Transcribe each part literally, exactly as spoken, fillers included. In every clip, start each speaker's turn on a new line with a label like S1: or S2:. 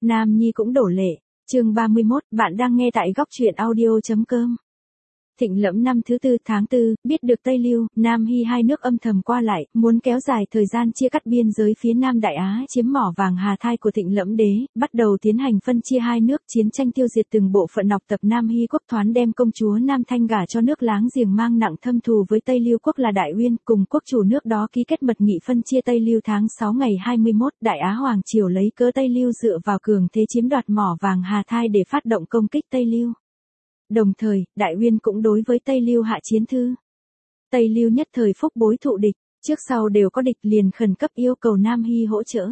S1: Nam Nhi cũng đổ lệ. Chương ba mươi mốt, bạn đang nghe tại góc truyện audio chấm com. Thịnh Lẫm năm thứ tư tháng tư, biết được Tây Lưu, Nam Hy hai nước âm thầm qua lại, muốn kéo dài thời gian chia cắt biên giới phía Nam Đại Á chiếm mỏ vàng Hà Thai của Thịnh Lẫm đế, bắt đầu tiến hành phân chia hai nước, chiến tranh tiêu diệt từng bộ phận nọc tập. Nam Hy quốc thoán đem công chúa Nam Thanh gả cho nước láng giềng mang nặng thâm thù với Tây Lưu quốc là Đại Uyên, cùng quốc chủ nước đó ký kết mật nghị phân chia Tây Lưu. Tháng sáu ngày hai mươi mốt, Đại Á Hoàng triều lấy cớ Tây Lưu dựa vào cường thế chiếm đoạt mỏ vàng Hà Thai để phát động công kích Tây Lưu. Đồng thời, Đại Uyên cũng đối với Tây Lưu hạ chiến thư. Tây Lưu nhất thời phúc bối thụ địch, trước sau đều có địch, liền khẩn cấp yêu cầu Nam Hy hỗ trợ.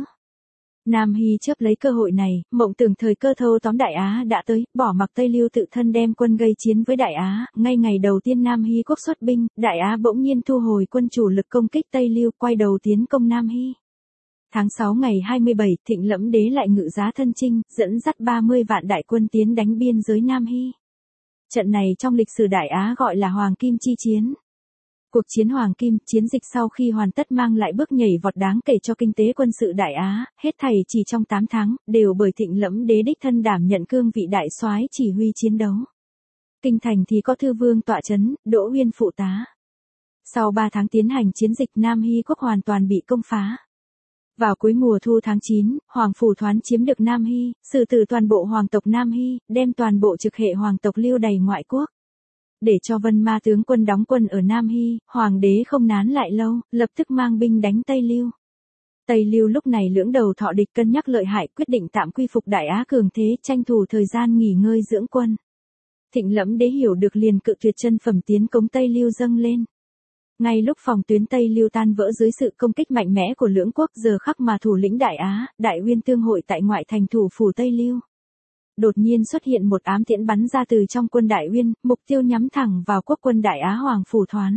S1: Nam Hy chớp lấy cơ hội này, mộng tưởng thời cơ thâu tóm Đại Á đã tới, bỏ mặc Tây Lưu tự thân đem quân gây chiến với Đại Á. Ngay ngày đầu tiên Nam Hy quốc xuất binh, Đại Á bỗng nhiên thu hồi quân chủ lực công kích Tây Lưu, quay đầu tiến công Nam Hy. Tháng sáu ngày hai mươi bảy, Thịnh Lẫm đế lại ngự giá thân chinh, dẫn dắt ba mươi vạn đại quân tiến đánh biên giới Nam Hy. Trận này trong lịch sử Đại Á gọi là Hoàng Kim chi chiến. Cuộc chiến Hoàng Kim, chiến dịch sau khi hoàn tất mang lại bước nhảy vọt đáng kể cho kinh tế quân sự Đại Á, hết thảy chỉ trong tám tháng, đều bởi Thịnh Lẫm đế đích thân đảm nhận cương vị đại soái chỉ huy chiến đấu. Kinh thành thì có Thư Vương tọa chấn, Đỗ Uyên phụ tá. Sau ba tháng tiến hành chiến dịch, Nam Hy quốc hoàn toàn bị công phá. Vào cuối mùa thu tháng chín, Hoàng Phủ Thoán chiếm được Nam Hy, xử tử toàn bộ hoàng tộc Nam Hy, đem toàn bộ trực hệ hoàng tộc lưu đày ngoại quốc. Để cho Vân Ma tướng quân đóng quân ở Nam Hy, hoàng đế không nán lại lâu, lập tức mang binh đánh Tây Lưu. Tây Lưu lúc này lưỡng đầu thọ địch, cân nhắc lợi hại, quyết định tạm quy phục Đại Á cường thế, tranh thủ thời gian nghỉ ngơi dưỡng quân. Thịnh Lẫm đế hiểu được liền cự tuyệt chân phẩm tiến công Tây Lưu dâng lên. Ngay lúc phòng tuyến Tây Lưu tan vỡ dưới sự công kích mạnh mẽ của lưỡng quốc, giờ khắc mà thủ lĩnh Đại Á, Đại Uyên tương hội tại ngoại thành thủ phủ Tây Lưu. Đột nhiên xuất hiện một ám tiễn bắn ra từ trong quân Đại Uyên, mục tiêu nhắm thẳng vào quốc quân Đại Á Hoàng Phủ Thoán.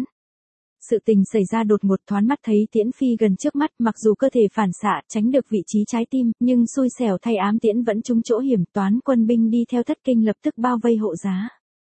S1: Sự tình xảy ra đột ngột, Thoán mắt thấy tiễn phi gần trước mắt, mặc dù cơ thể phản xạ tránh được vị trí trái tim, nhưng xui xẻo thay ám tiễn vẫn trúng chỗ hiểm. Toán quân binh đi theo thất kinh lập tức bao vây hộ giá.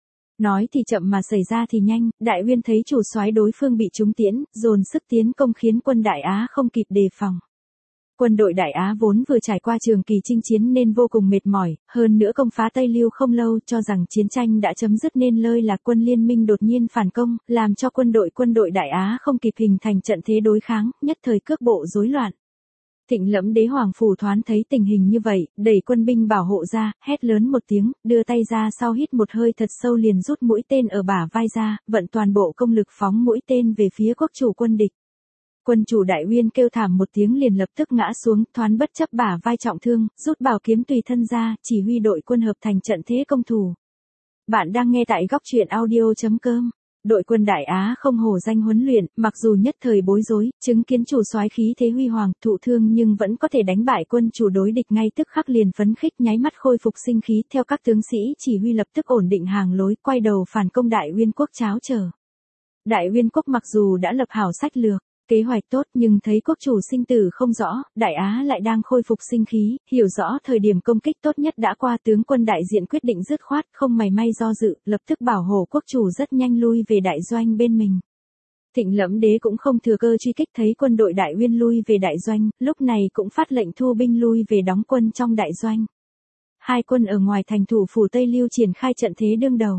S1: Nói thì chậm mà xảy ra thì nhanh, Đại Uyên thấy chủ soái đối phương bị trúng tiễn, dồn sức tiến công khiến quân Đại Á không kịp đề phòng. Quân đội Đại Á vốn vừa trải qua trường kỳ chinh chiến nên vô cùng mệt mỏi, hơn nữa công phá Tây Lưu không lâu, cho rằng chiến tranh đã chấm dứt nên lơi là quân liên minh đột nhiên phản công, làm cho quân đội quân đội Đại Á không kịp hình thành trận thế đối kháng, nhất thời cước bộ rối loạn. Thịnh Lẫm đế Hoàng Phủ Thoán thấy tình hình như vậy, đẩy quân binh bảo hộ ra, hét lớn một tiếng, đưa tay ra sau hít một hơi thật sâu liền rút mũi tên ở bả vai ra, vận toàn bộ công lực phóng mũi tên về phía quốc chủ quân địch. Quân chủ Đại Uyên kêu thảm một tiếng liền lập tức ngã xuống, Thoán bất chấp bả vai trọng thương, rút bảo kiếm tùy thân ra, chỉ huy đội quân hợp thành trận thế công thủ. Bạn đang nghe tại góc truyện audio chấm com. Đội quân Đại Á không hổ danh huấn luyện, mặc dù nhất thời bối rối, chứng kiến chủ soái khí thế huy hoàng, thụ thương nhưng vẫn có thể đánh bại quân chủ đối địch, ngay tức khắc liền phấn khích, nháy mắt khôi phục sinh khí, theo các tướng sĩ chỉ huy lập tức ổn định hàng lối, quay đầu phản công Đại Uyên quốc cháo chờ. Đại Uyên quốc mặc dù đã lập hảo sách lược, kế hoạch tốt, nhưng thấy quốc chủ sinh tử không rõ, Đại Á lại đang khôi phục sinh khí, hiểu rõ thời điểm công kích tốt nhất đã qua, tướng quân đại diện quyết định dứt khoát, không mảy may do dự, lập tức bảo hộ quốc chủ rất nhanh lui về đại doanh bên mình. Thịnh Lẫm đế cũng không thừa cơ truy kích, thấy quân đội Đại Uyên lui về đại doanh, lúc này cũng phát lệnh thu binh lui về đóng quân trong đại doanh. Hai quân ở ngoài thành thủ phủ Tây Lưu triển khai trận thế đương đầu.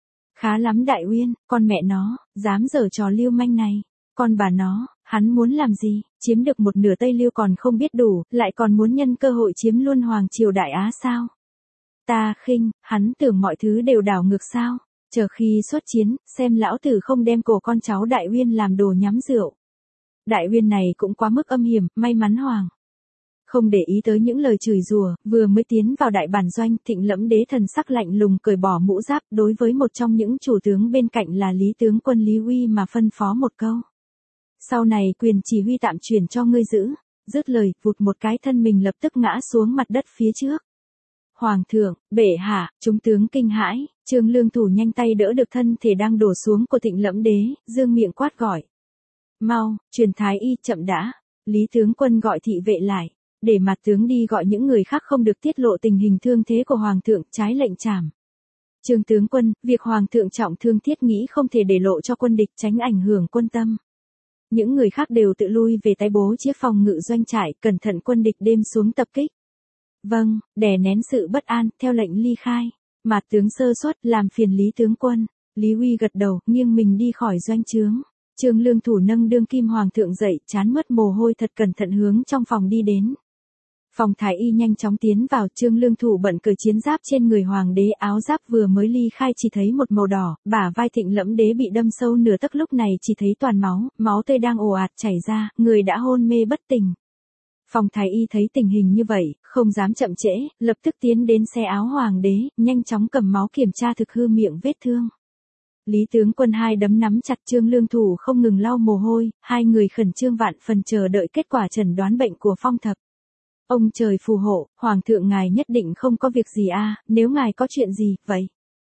S1: Khá lắm Đại Uyên, con mẹ nó, dám giở trò lưu manh này. Con bà nó, hắn muốn làm gì, chiếm được một nửa Tây Lưu còn không biết đủ, lại còn muốn nhân cơ hội chiếm luôn Hoàng triều Đại Á sao? Ta khinh, hắn tưởng mọi thứ đều đảo ngược sao? Chờ khi xuất chiến, xem lão tử không đem cổ con cháu Đại Uyên làm đồ nhắm rượu. Đại Uyên này cũng quá mức âm hiểm, may mắn Hoàng không để ý tới những lời chửi rủa, vừa mới tiến vào đại bản doanh, Thịnh Lẫm đế thần sắc lạnh lùng cởi bỏ mũ giáp, đối với một trong những chủ tướng bên cạnh là Lý tướng quân Lý Uy mà phân phó một câu. Sau này quyền chỉ huy tạm chuyển cho ngươi giữ. Dứt lời, vụt một cái thân mình lập tức ngã xuống mặt đất phía trước. Hoàng thượng, bệ hạ, chúng tướng kinh hãi, Trương Lương thủ nhanh tay đỡ được thân thể đang đổ xuống của Thịnh Lẫm đế, dương miệng quát gọi. Mau, truyền thái y, chậm đã. Lý tướng quân gọi thị vệ lại, để mặt tướng đi gọi những người khác không được tiết lộ tình hình thương thế của Hoàng thượng, trái lệnh trảm. Trương tướng quân, việc Hoàng thượng trọng thương thiết nghĩ không thể để lộ cho quân địch, tránh ảnh hưởng quân tâm. Những người khác đều tự lui về tái bố chiếc phòng ngự doanh trại, cẩn thận quân địch đêm xuống tập kích. Vâng, đè nén sự bất an, theo lệnh ly khai. Mạt tướng sơ suất, làm phiền Lý tướng quân. Lý Huy gật đầu, nghiêng mình đi khỏi doanh trướng. Trương Lương Thủ nâng đương kim hoàng thượng dậy, trán mướt mồ hôi thật cẩn thận hướng trong phòng đi đến. Phòng thái y nhanh chóng tiến vào, Trương Lương Thủ bận cởi chiến giáp trên người hoàng đế, áo giáp vừa mới ly khai chỉ thấy một màu đỏ, bả vai Thịnh Lẫm đế bị đâm sâu nửa tấc, lúc này chỉ thấy toàn máu, máu tươi đang ồ ạt chảy ra, người đã hôn mê bất tỉnh. Phòng thái y thấy tình hình như vậy, không dám chậm trễ, lập tức tiến đến xe áo hoàng đế, nhanh chóng cầm máu kiểm tra thực hư miệng vết thương. Lý tướng quân hai đấm nắm chặt, Trương Lương Thủ không ngừng lau mồ hôi, hai người khẩn trương vạn phần chờ đợi kết quả chẩn đoán bệnh của Phong Thập. Ông trời phù hộ, hoàng thượng ngài nhất định không có việc gì a, nếu ngài có chuyện gì, vậy?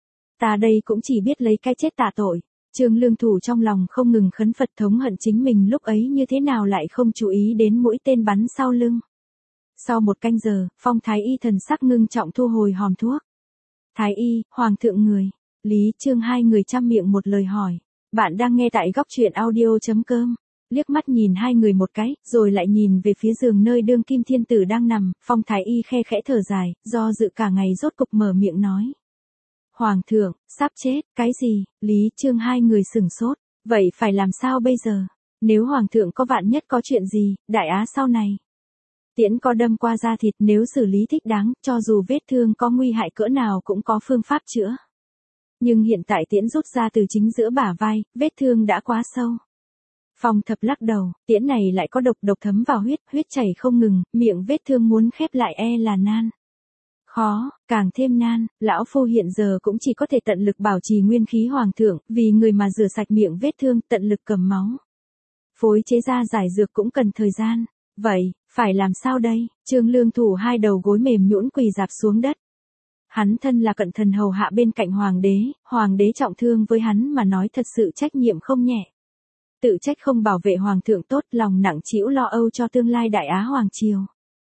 S1: Ta đây cũng chỉ biết lấy cái chết tạ tội. Trương Lương Thủ trong lòng không ngừng khấn Phật, thống hận chính mình lúc ấy như thế nào lại không chú ý đến mũi tên bắn sau lưng. Sau một canh giờ, Phong thái y thần sắc ngưng trọng thu hồi hòm thuốc. Thái y, hoàng thượng người. Lý Trương hai người chăm miệng một lời hỏi. Bạn đang nghe tại góc truyện audio chấm com. Liếc mắt nhìn hai người một cái, rồi lại nhìn về phía giường nơi đương kim thiên tử đang nằm, Phong thái y khe khẽ thở dài, do dự cả ngày rốt cục mở miệng nói. Hoàng thượng, sắp chết, cái gì? Lý Trương hai người sửng sốt, vậy phải làm sao bây giờ? Nếu hoàng thượng có vạn nhất có chuyện gì, đại á sau này. Tiễn có đâm qua da thịt, nếu xử lý thích đáng, cho dù vết thương có nguy hại cỡ nào cũng có phương pháp chữa. Nhưng hiện tại tiễn rút ra từ chính giữa bả vai, vết thương đã quá sâu. Phong Thập lắc đầu, tiễn này lại có độc, độc thấm vào huyết, huyết chảy không ngừng, miệng vết thương muốn khép lại e là nan. Khó, càng thêm nan, lão phu hiện giờ cũng chỉ có thể tận lực bảo trì nguyên khí hoàng thượng, vì người mà rửa sạch miệng vết thương, tận lực cầm máu. Phối chế ra giải dược cũng cần thời gian. Vậy, phải làm sao đây? Trương Lương Thủ hai đầu gối mềm nhũn quỳ rạp xuống đất. Hắn thân là cận thần hầu hạ bên cạnh hoàng đế, hoàng đế trọng thương với hắn mà nói thật sự trách nhiệm không nhẹ. Tự trách không bảo vệ hoàng thượng tốt, lòng nặng trĩu lo âu cho tương lai đại á hoàng triều.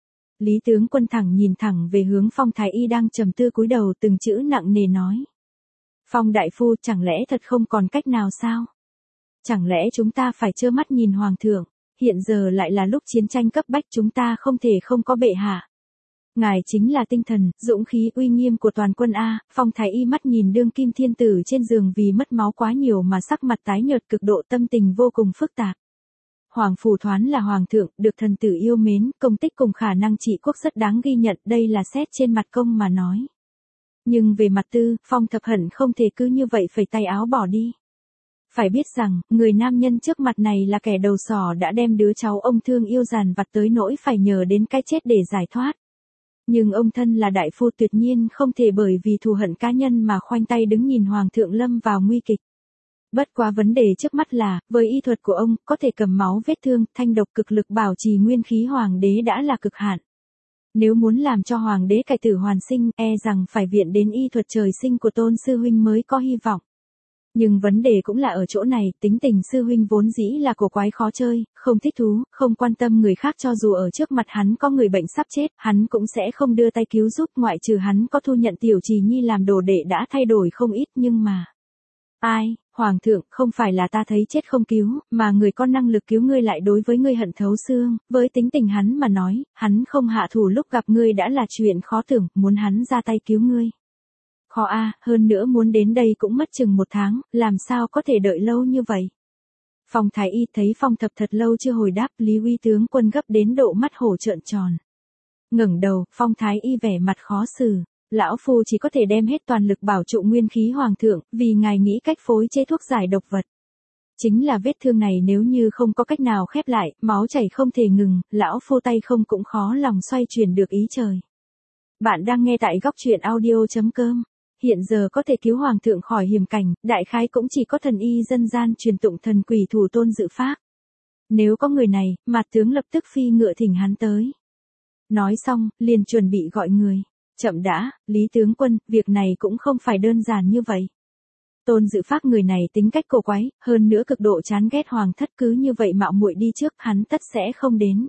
S1: Lý tướng quân thẳng nhìn thẳng về hướng Phong thái y đang trầm tư cúi đầu, từng chữ nặng nề nói. Phong đại phu, chẳng lẽ thật không còn cách nào sao? Chẳng lẽ chúng ta phải trơ mắt nhìn hoàng thượng? Hiện giờ lại là lúc chiến tranh cấp bách, chúng ta không thể không có bệ hạ. Ngài chính là tinh thần, dũng khí, uy nghiêm của toàn quân a. Phong thái y mắt nhìn đương kim thiên tử trên giường vì mất máu quá nhiều mà sắc mặt tái nhợt cực độ, tâm tình vô cùng phức tạp. Hoàng phủ Thoán là hoàng thượng, được thần tử yêu mến, công tích cùng khả năng trị quốc rất đáng ghi nhận, đây là xét trên mặt công mà nói. Nhưng về mặt tư, Phong Thập hận không thể cứ như vậy phẩy tay áo bỏ đi. Phải biết rằng, người nam nhân trước mặt này là kẻ đầu sỏ đã đem đứa cháu ông thương yêu dàn vặt tới nỗi phải nhờ đến cái chết để giải thoát. Nhưng ông thân là đại phu tuyệt nhiên không thể bởi vì thù hận cá nhân mà khoanh tay đứng nhìn hoàng thượng lâm vào nguy kịch. Bất quá vấn đề trước mắt là, với y thuật của ông, có thể cầm máu vết thương, thanh độc cực lực bảo trì nguyên khí hoàng đế đã là cực hạn. Nếu muốn làm cho hoàng đế cải tử hoàn sinh, e rằng phải viện đến y thuật trời sinh của Tôn sư huynh mới có hy vọng. Nhưng vấn đề cũng là ở chỗ này, tính tình sư huynh vốn dĩ là cổ quái khó chơi, không thích thú, không quan tâm người khác, cho dù ở trước mặt hắn có người bệnh sắp chết, hắn cũng sẽ không đưa tay cứu giúp, ngoại trừ hắn có thu nhận Tiểu Trì Nhi làm đồ đệ đã thay đổi không ít, nhưng mà... Ai, hoàng thượng, không phải là ta thấy chết không cứu, mà người có năng lực cứu ngươi lại đối với ngươi hận thấu xương, với tính tình hắn mà nói, hắn không hạ thủ lúc gặp ngươi đã là chuyện khó tưởng, muốn hắn ra tay cứu ngươi. Khó a, hơn nữa muốn đến đây cũng mất chừng một tháng, làm sao có thể đợi lâu như vậy. Phong thái y thấy Phong Thập thật lâu chưa hồi đáp, Lý Uy tướng quân gấp đến độ mắt hổ trợn tròn. Ngẩng đầu, Phong thái y vẻ mặt khó xử. Lão phu chỉ có thể đem hết toàn lực bảo trụ nguyên khí hoàng thượng, vì ngài nghĩ cách phối chế thuốc giải độc vật. Chính là vết thương này nếu như không có cách nào khép lại, máu chảy không thể ngừng, lão phu tay không cũng khó lòng xoay chuyển được ý trời. Bạn đang nghe tại góc truyện audio chấm com. Hiện giờ có thể cứu hoàng thượng khỏi hiểm cảnh, đại khái cũng chỉ có thần y dân gian truyền tụng thần quỷ thủ Tôn Dự Phác. Nếu có người này, Mạt tướng lập tức phi ngựa thỉnh hắn tới. Nói xong, liền chuẩn bị gọi người. Chậm đã, Lý tướng quân, việc này cũng không phải đơn giản như vậy. Tôn Dự Phác người này tính cách cổ quái, hơn nữa cực độ chán ghét hoàng thất, cứ như vậy mạo muội đi trước, hắn tất sẽ không đến.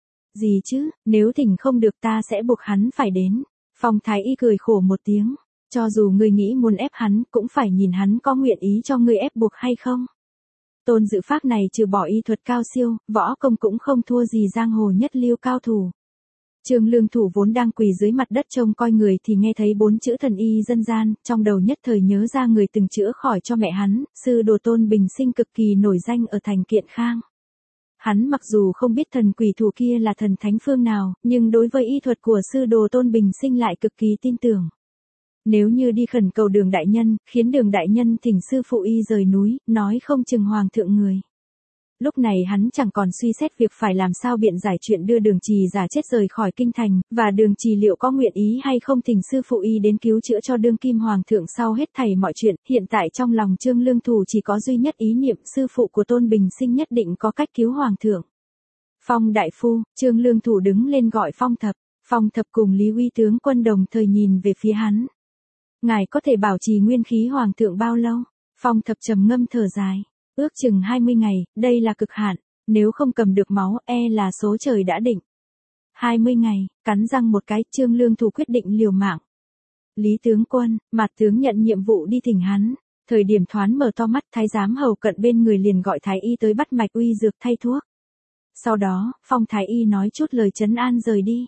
S1: Gì chứ, nếu thỉnh không được ta sẽ buộc hắn phải đến. Phong thái y cười khổ một tiếng. Cho dù ngươi nghĩ muốn ép hắn, cũng phải nhìn hắn có nguyện ý cho ngươi ép buộc hay không. Tôn Dự Phác này trừ bỏ y thuật cao siêu, võ công cũng không thua gì giang hồ nhất lưu cao thủ. Trương Lương Thủ vốn đang quỳ dưới mặt đất trông coi người thì nghe thấy bốn chữ thần y dân gian, trong đầu nhất thời nhớ ra người từng chữa khỏi cho mẹ hắn, sư đồ Tôn Bình Sinh cực kỳ nổi danh ở thành Kiện Khang. Hắn mặc dù không biết thần quỷ thủ kia là thần thánh phương nào, nhưng đối với y thuật của sư đồ Tôn Bình Sinh lại cực kỳ tin tưởng. Nếu như đi khẩn cầu Đường đại nhân, khiến Đường đại nhân thỉnh sư phụ y rời núi, nói không chừng hoàng thượng người. Lúc này hắn chẳng còn suy xét việc phải làm sao biện giải chuyện đưa Đường Trì giả chết rời khỏi kinh thành, và Đường Trì liệu có nguyện ý hay không thỉnh sư phụ y đến cứu chữa cho đương kim hoàng thượng sau hết thảy mọi chuyện. Hiện tại trong lòng Trương Lương Thủ chỉ có duy nhất ý niệm sư phụ của Tôn Bình Sinh nhất định có cách cứu hoàng thượng. Phong đại phu, Trương Lương Thủ đứng lên gọi Phong Thập. Phong Thập cùng Lý Uy tướng quân đồng thời nhìn về phía hắn. Ngài có thể bảo trì nguyên khí hoàng thượng bao lâu? Phong Thập trầm ngâm thở dài. Ước chừng hai mươi ngày, đây là cực hạn, nếu không cầm được máu e là số trời đã định. hai mươi ngày, cắn răng một cái, Trương Lương Thủ quyết định liều mạng. Lý tướng quân, Mạt tướng nhận nhiệm vụ đi thỉnh hắn. Thời điểm Thoán mở to mắt, thái giám hầu cận bên người liền gọi thái y tới bắt mạch uy dược thay thuốc. Sau đó, Phong thái y nói chút lời trấn an rời đi.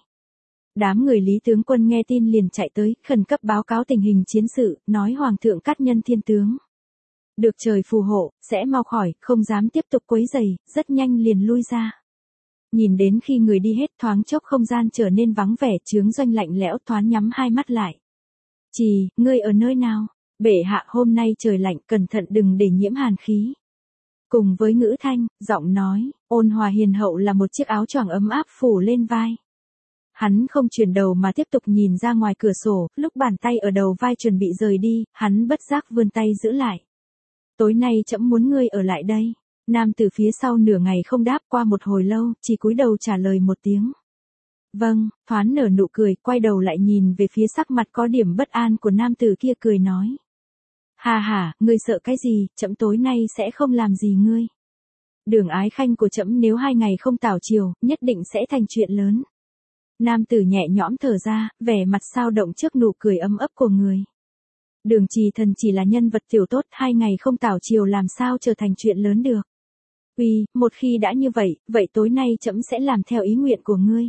S1: Đám người Lý tướng quân nghe tin liền chạy tới, khẩn cấp báo cáo tình hình chiến sự, nói hoàng thượng cát nhân thiên tướng. Được trời phù hộ, sẽ mau khỏi, không dám tiếp tục quấy rầy, rất nhanh liền lui ra. Nhìn đến khi người đi hết, thoáng chốc không gian trở nên vắng vẻ, chướng doanh lạnh lẽo. Thoán nhắm hai mắt lại. Trì, ngươi ở nơi nào? Bệ hạ hôm nay trời lạnh, cẩn thận đừng để nhiễm hàn khí. Cùng với ngữ thanh, giọng nói, ôn hòa hiền hậu là một chiếc áo choàng ấm áp phủ lên vai. Hắn không chuyển đầu mà tiếp tục nhìn ra ngoài cửa sổ, lúc bàn tay ở đầu vai chuẩn bị rời đi, hắn bất giác vươn tay giữ lại. Tối nay trẫm muốn ngươi ở lại đây. Nam từ phía sau nửa ngày không đáp, qua một hồi lâu, chỉ cúi đầu trả lời một tiếng. Vâng, Thoán nở nụ cười, quay đầu lại nhìn về phía sắc mặt có điểm bất an của nam tử kia cười nói. Hà hà, ngươi sợ cái gì, trẫm tối nay sẽ không làm gì ngươi. Đường ái khanh của trẫm nếu hai ngày không tảo chiều, nhất định sẽ thành chuyện lớn. Nam tử nhẹ nhõm thở ra, vẻ mặt sao động trước nụ cười ấm ấp của người. Đường Trì thần chỉ là nhân vật tiểu tốt, hai ngày không tảo chiều làm sao trở thành chuyện lớn được. Uy, một khi đã như vậy, vậy tối nay trẫm sẽ làm theo ý nguyện của ngươi.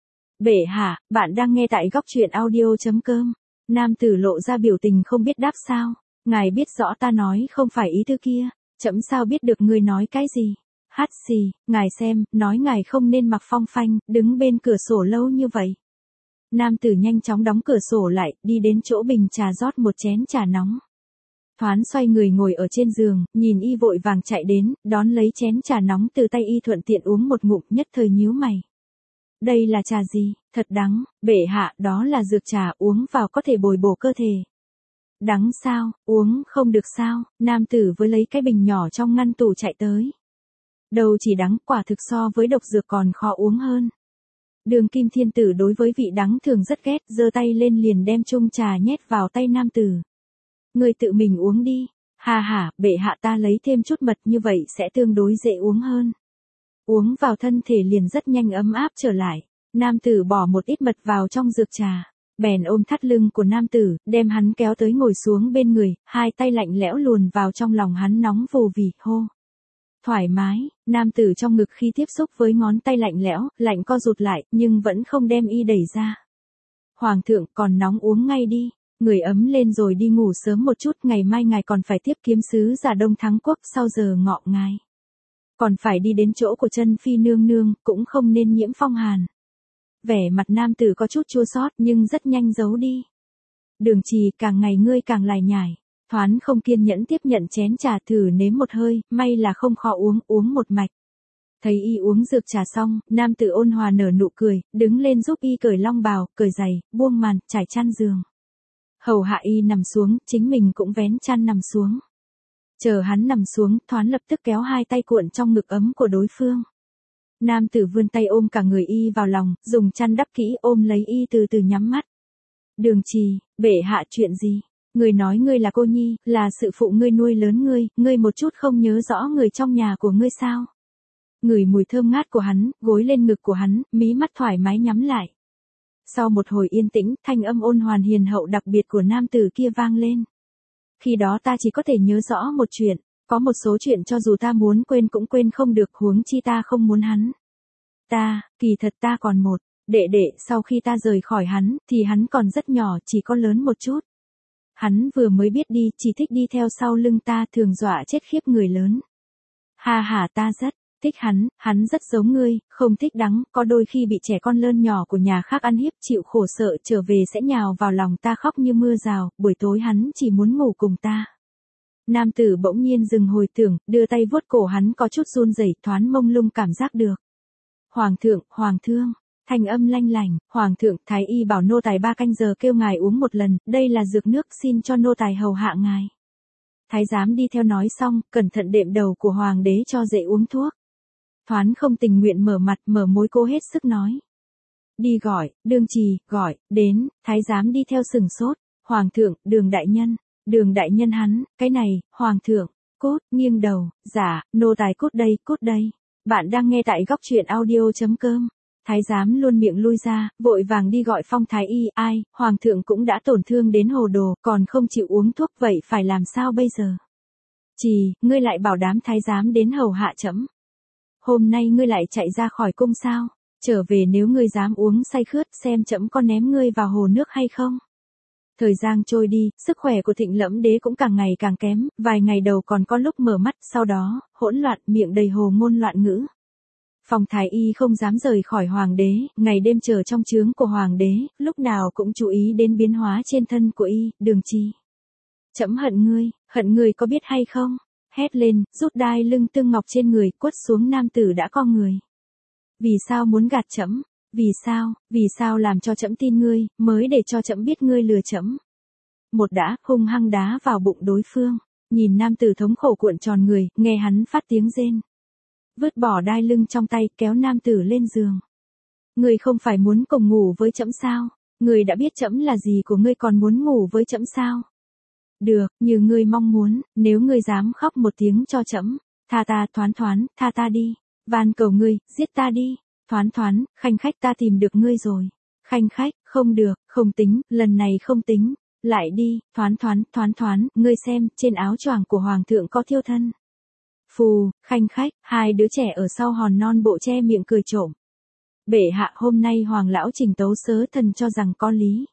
S1: Bệ hạ, bạn đang nghe tại góc truyện audio chấm com. Nam tử lộ ra biểu tình không biết đáp sao. Ngài biết rõ ta nói không phải ý thứ kia, trẫm sao biết được ngươi nói cái gì. Hát xì, ngài xem, nói ngài không nên mặc phong phanh, đứng bên cửa sổ lâu như vậy. Nam tử nhanh chóng đóng cửa sổ lại, đi đến chỗ bình trà rót một chén trà nóng. Thoán xoay người ngồi ở trên giường, nhìn y vội vàng chạy đến, đón lấy chén trà nóng từ tay y thuận tiện uống một ngụm, nhất thời nhíu mày. Đây là trà gì, thật đắng, bệ hạ, đó là dược trà, uống vào có thể bồi bổ cơ thể. Đắng sao, uống không được sao? Nam tử với lấy cái bình nhỏ trong ngăn tủ chạy tới. Đâu chỉ đắng, quả thực so với độc dược còn khó uống hơn. Đường Kim Thiên Tử đối với vị đắng thường rất ghét, giơ tay lên liền đem chung trà nhét vào tay nam tử. Người tự mình uống đi. Hà hà, bệ hạ, ta lấy thêm chút mật, như vậy sẽ tương đối dễ uống hơn. Uống vào thân thể liền rất nhanh ấm áp trở lại. Nam tử bỏ một ít mật vào trong dược trà, bèn ôm thắt lưng của nam tử, đem hắn kéo tới ngồi xuống bên người, hai tay lạnh lẽo luồn vào trong lòng hắn nóng vù vì, hô. Thoải mái, nam tử trong ngực khi tiếp xúc với ngón tay lạnh lẽo, lạnh co rụt lại, nhưng vẫn không đem y đẩy ra. Hoàng thượng, còn nóng uống ngay đi, người ấm lên rồi đi ngủ sớm một chút, ngày mai ngài còn phải tiếp kiếm sứ giả Đông Thắng Quốc, sau giờ ngọ ngài. Còn phải đi đến chỗ của chân phi nương nương, cũng không nên nhiễm phong hàn. Vẻ mặt nam tử có chút chua xót nhưng rất nhanh giấu đi. Đường Trì, càng ngày ngươi càng lải nhải. Thoán không kiên nhẫn tiếp nhận chén trà thử nếm một hơi, may là không khó uống, uống một mạch. Thấy y uống dược trà xong, nam tử ôn hòa nở nụ cười, đứng lên giúp y cởi long bào, cởi giày, buông màn, trải chăn giường. Hầu hạ y nằm xuống, chính mình cũng vén chăn nằm xuống. Chờ hắn nằm xuống, Thoán lập tức kéo hai tay cuộn trong ngực ấm của đối phương. Nam tử vươn tay ôm cả người y vào lòng, dùng chăn đắp kỹ ôm lấy y từ từ nhắm mắt. Đường Trì, bệ hạ, chuyện gì? Người nói ngươi là cô nhi, là sự phụ ngươi nuôi lớn ngươi, ngươi một chút không nhớ rõ người trong nhà của ngươi sao? Ngửi mùi thơm ngát của hắn, gối lên ngực của hắn, mí mắt thoải mái nhắm lại. Sau một hồi yên tĩnh, thanh âm ôn hoàn hiền hậu đặc biệt của nam tử kia vang lên. Khi đó ta chỉ có thể nhớ rõ một chuyện, có một số chuyện cho dù ta muốn quên cũng quên không được, huống chi ta không muốn hắn. Ta, kỳ thật ta còn một, đệ đệ, sau khi ta rời khỏi hắn, thì hắn còn rất nhỏ, chỉ có lớn một chút. Hắn vừa mới biết đi, chỉ thích đi theo sau lưng ta, thường dọa chết khiếp người lớn. Ha ha, ta rất thích hắn, hắn rất giống ngươi, không thích đắng, có đôi khi bị trẻ con lơn nhỏ của nhà khác ăn hiếp chịu khổ sợ trở về sẽ nhào vào lòng ta khóc như mưa rào, buổi tối hắn chỉ muốn ngủ cùng ta. Nam tử bỗng nhiên dừng hồi tưởng, đưa tay vuốt cổ hắn có chút run rẩy, thoáng mông lung cảm giác được. Hoàng thượng, hoàng thương, thanh âm lanh lành, hoàng thượng, thái y bảo nô tài ba canh giờ kêu ngài uống một lần, đây là dược nước xin cho nô tài hầu hạ ngài. Thái giám đi theo nói xong, cẩn thận đệm đầu của hoàng đế cho dễ uống thuốc. Thoán không tình nguyện mở mặt, mở môi cô hết sức nói. Đi gọi, đương trì, gọi, đến, thái giám đi theo sừng sốt, hoàng thượng, đường đại nhân, đường đại nhân hắn, cái này, hoàng thượng, cốt, nghiêng đầu, dạ, nô tài cốt đây, cốt đây. Bạn đang nghe tại góc truyện audio.com. Thái giám luôn miệng lui ra, vội vàng đi gọi phong thái y, ai, hoàng thượng cũng đã tổn thương đến hồ đồ, còn không chịu uống thuốc, vậy phải làm sao bây giờ? Chì, ngươi lại bảo đám thái giám đến hầu hạ trẫm. Hôm nay ngươi lại chạy ra khỏi cung sao? Trở về nếu ngươi dám uống say khướt, xem trẫm có ném ngươi vào hồ nước hay không? Thời gian trôi đi, sức khỏe của Thịnh Lẫm Đế cũng càng ngày càng kém, vài ngày đầu còn có lúc mở mắt, sau đó, hỗn loạn, miệng đầy hồ ngôn loạn ngữ. Phong thái y không dám rời khỏi hoàng đế, ngày đêm chờ trong trướng của hoàng đế, lúc nào cũng chú ý đến biến hóa trên thân của y, Đường Trì. Trẫm hận ngươi, hận ngươi có biết hay không? Hét lên, rút đai lưng tương ngọc trên người, quất xuống nam tử đã co người. Vì sao muốn gạt trẫm? Vì sao, vì sao làm cho trẫm tin ngươi, mới để cho trẫm biết ngươi lừa trẫm? Một đã, hung hăng đá vào bụng đối phương, nhìn nam tử thống khổ cuộn tròn người, nghe hắn phát tiếng rên. Vứt bỏ đai lưng trong tay, kéo nam tử lên giường. Ngươi không phải muốn cùng ngủ với trẫm sao? Ngươi đã biết trẫm là gì của ngươi còn muốn ngủ với trẫm sao? Được, như ngươi mong muốn, nếu ngươi dám khóc một tiếng cho trẫm, tha ta, thoán thoán, tha ta đi. Van cầu ngươi, giết ta đi. Thoán thoán, khanh khách, ta tìm được ngươi rồi. Khanh khách, không được, không tính, lần này không tính. Lại đi, thoán thoán, thoán thoán, ngươi xem, trên áo choàng của hoàng thượng có thiêu thân. Phù, khanh khách, hai đứa trẻ ở sau hòn non bộ che miệng cười trộm. Bệ hạ, hôm nay hoàng lão trình tấu sớ thần cho rằng có lý.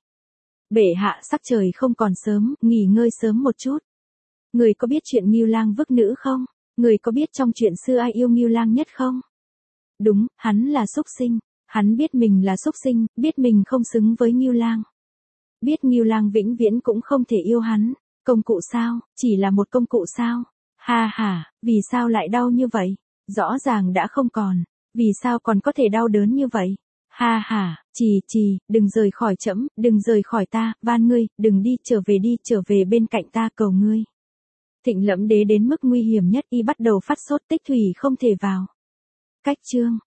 S1: Bệ hạ, sắc trời không còn sớm, nghỉ ngơi sớm một chút. Người có biết chuyện Ngưu Lang vức nữ không? Người có biết trong chuyện xưa ai yêu Ngưu Lang nhất không? Đúng, hắn là súc sinh. Hắn biết mình là súc sinh, biết mình không xứng với Ngưu Lang. Biết Ngưu Lang vĩnh viễn cũng không thể yêu hắn. Công cụ sao, chỉ là một công cụ sao? Ha ha, vì sao lại đau như vậy? Rõ ràng đã không còn. Vì sao còn có thể đau đớn như vậy? Ha ha, Trì, Trì, đừng rời khỏi trẫm, đừng rời khỏi ta, van ngươi, đừng đi, trở về đi, trở về bên cạnh ta, cầu ngươi. Thịnh Lẫm Đế đến mức nguy hiểm nhất, y bắt đầu phát sốt, tích thủy không thể vào. Cách chương